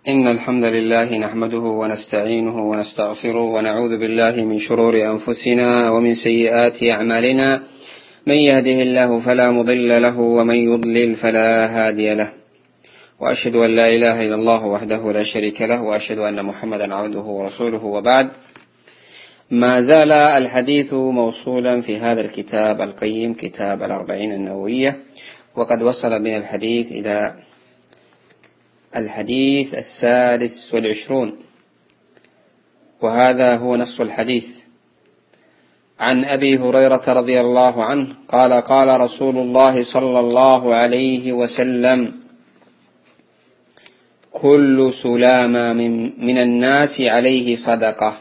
إن الحمد لله نحمده ونستعينه ونستغفره ونعوذ بالله من شرور أنفسنا ومن سيئات أعمالنا. من يهده الله فلا مضل له ومن يضلل فلا هادي له، وأشهد أن لا إله إلا الله وحده لا شريك له، وأشهد أن محمدا عبده ورسوله، وبعد. ما زال الحديث موصولا في هذا الكتاب القيم، كتاب الأربعين النووية، وقد وصل بنا الحديث إلى الحديث 26، وهذا هو نص الحديث. عن أبي هريرة رضي الله عنه قال: قال رسول الله صلى الله عليه وسلم: كل سلامة من الناس عليه صدقة،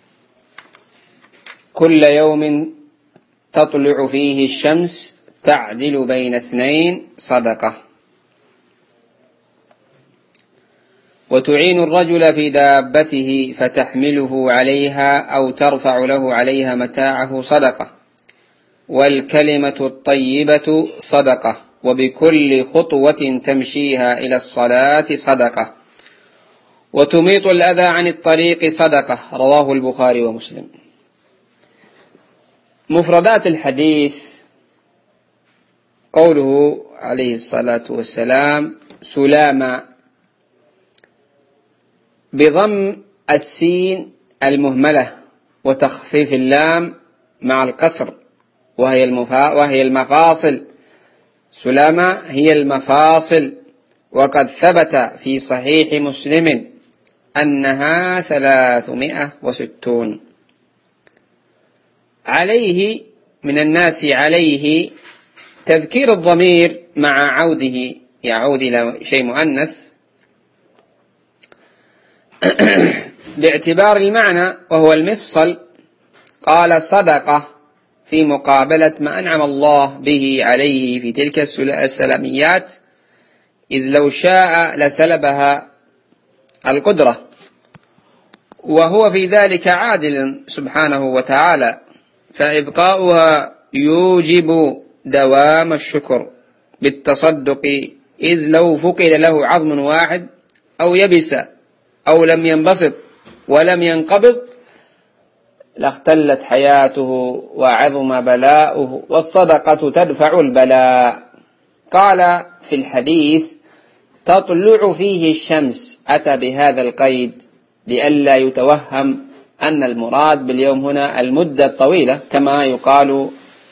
كل يوم تطلع فيه الشمس تعدل بين اثنين صدقة، وتعين الرجل في دابته فتحمله عليها أو ترفع له عليها متاعه صدقة، والكلمة الطيبة صدقة، وبكل خطوة تمشيها إلى الصلاة صدقة، وتميط الأذى عن الطريق صدقة. رواه البخاري ومسلم. مفردات الحديث: قوله عليه الصلاة والسلام سلامة بضم السين المهملة وتخفيف اللام مع القصر، وهي المفاصل. سلامة هي المفاصل، وقد ثبت في صحيح مسلم أنها 360. عليه من الناس عليه تذكير الضمير مع عوده يعود إلى شيء مؤنث باعتبار المعنى وهو المفصل. قال صدقة في مقابلة ما أنعم الله به عليه في تلك السلاميات، إذ لو شاء لسلبها القدرة، وهو في ذلك عادل سبحانه وتعالى، فإبقاؤها يوجب دوام الشكر بالتصدق، إذ لو فقد له عظم واحد أو يبس أو لم ينبسط ولم ينقبض لاختلت حياته وعظم بلاؤه، والصدقة تدفع البلاء. قال في الحديث: تطلع فيه الشمس، أتى بهذا القيد لئلا يتوهم أن المراد باليوم هنا المدة الطويلة، كما يقال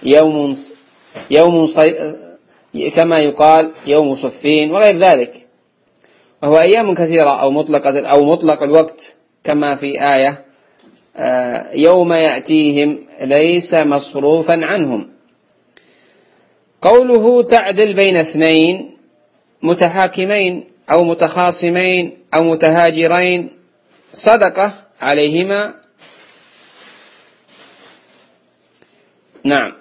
يوم صفين وغير ذلك، وهو أيام كثيرة أو مطلق الوقت، كما في آية: يوم يأتيهم ليس مصروفا عنهم. قوله تعدل بين اثنين متحاكمين أو متخاصمين أو متهاجرين صدقة عليهما. نعم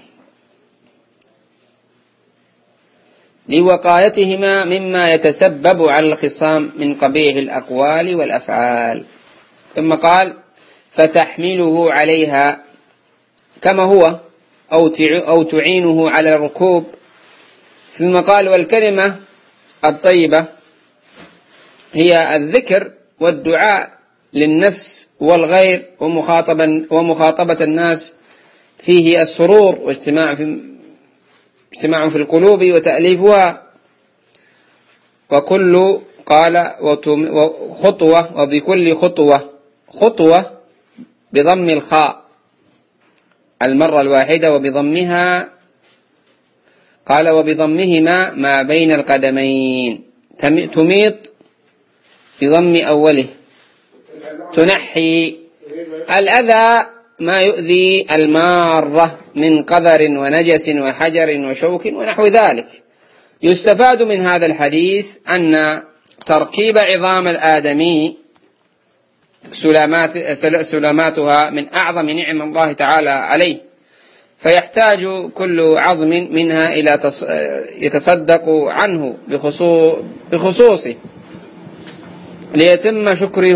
لوقايتهما مما يتسبب على الخصام من قبيح الأقوال والأفعال. ثم قال: فتحمله عليها كما هو أو تعينه على الركوب. ثم قال: والكلمة الطيبة هي الذكر والدعاء للنفس والغير ومخاطبة الناس فيه السرور واجتماع في القلوب وتأليفها. وكل قال خطوة، وبكل خطوة بضم الخاء المرة الواحدة، وبضمها قال وبضمهما ما بين القدمين. تميط بضم أوله. تنحي الأذى ما يؤذي المارة من قذر ونجس وحجر وشوك ونحو ذلك. يستفاد من هذا الحديث أن تركيب عظام الآدمي سلاماتها من أعظم نعم الله تعالى عليه، فيحتاج كل عظم منها إلى يتصدق عنه بخصوصه ليتم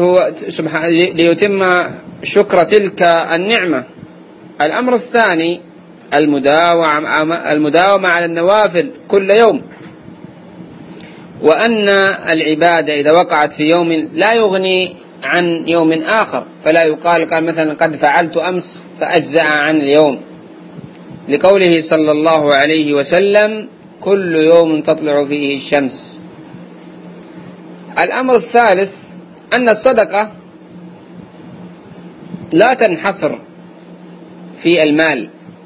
شكر تلك النعمة. الأمر الثاني المداومة على النوافل كل يوم، وأن العبادة إذا وقعت في يوم لا يغني عن يوم آخر، فلا يقال مثلا قد فعلت أمس فأجزأ عن اليوم، لقوله صلى الله عليه وسلم كل يوم تطلع فيه الشمس. الأمر الثالث أن الصدقة لا تنحصر في المال.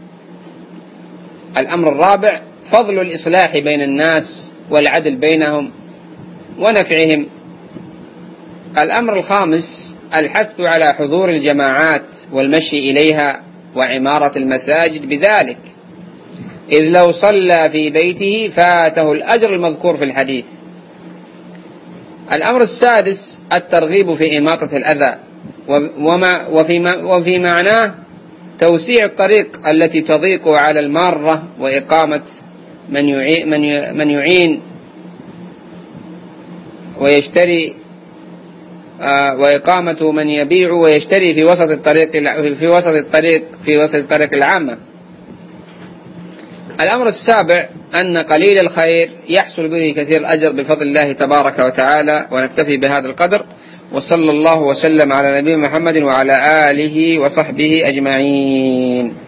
الأمر الرابع فضل الإصلاح بين الناس والعدل بينهم ونفعهم. الأمر الخامس الحث على حضور الجماعات والمشي إليها وعمارة المساجد بذلك، إذ لو صلى في بيته فاته الأجر المذكور في الحديث. الأمر السادس الترغيب في إماطة الأذى، وفي معناه توسيع الطريق التي تضيق على المارة، وإقامة من يعين ويشتري، وإقامة من يبيع ويشتري في وسط الطريق العامة. الأمر السابع أن قليل الخير يحصل به كثير الأجر بفضل الله تبارك وتعالى. ونكتفي بهذا القدر، وصلى الله وسلم على نبينا محمد وعلى آله وصحبه أجمعين.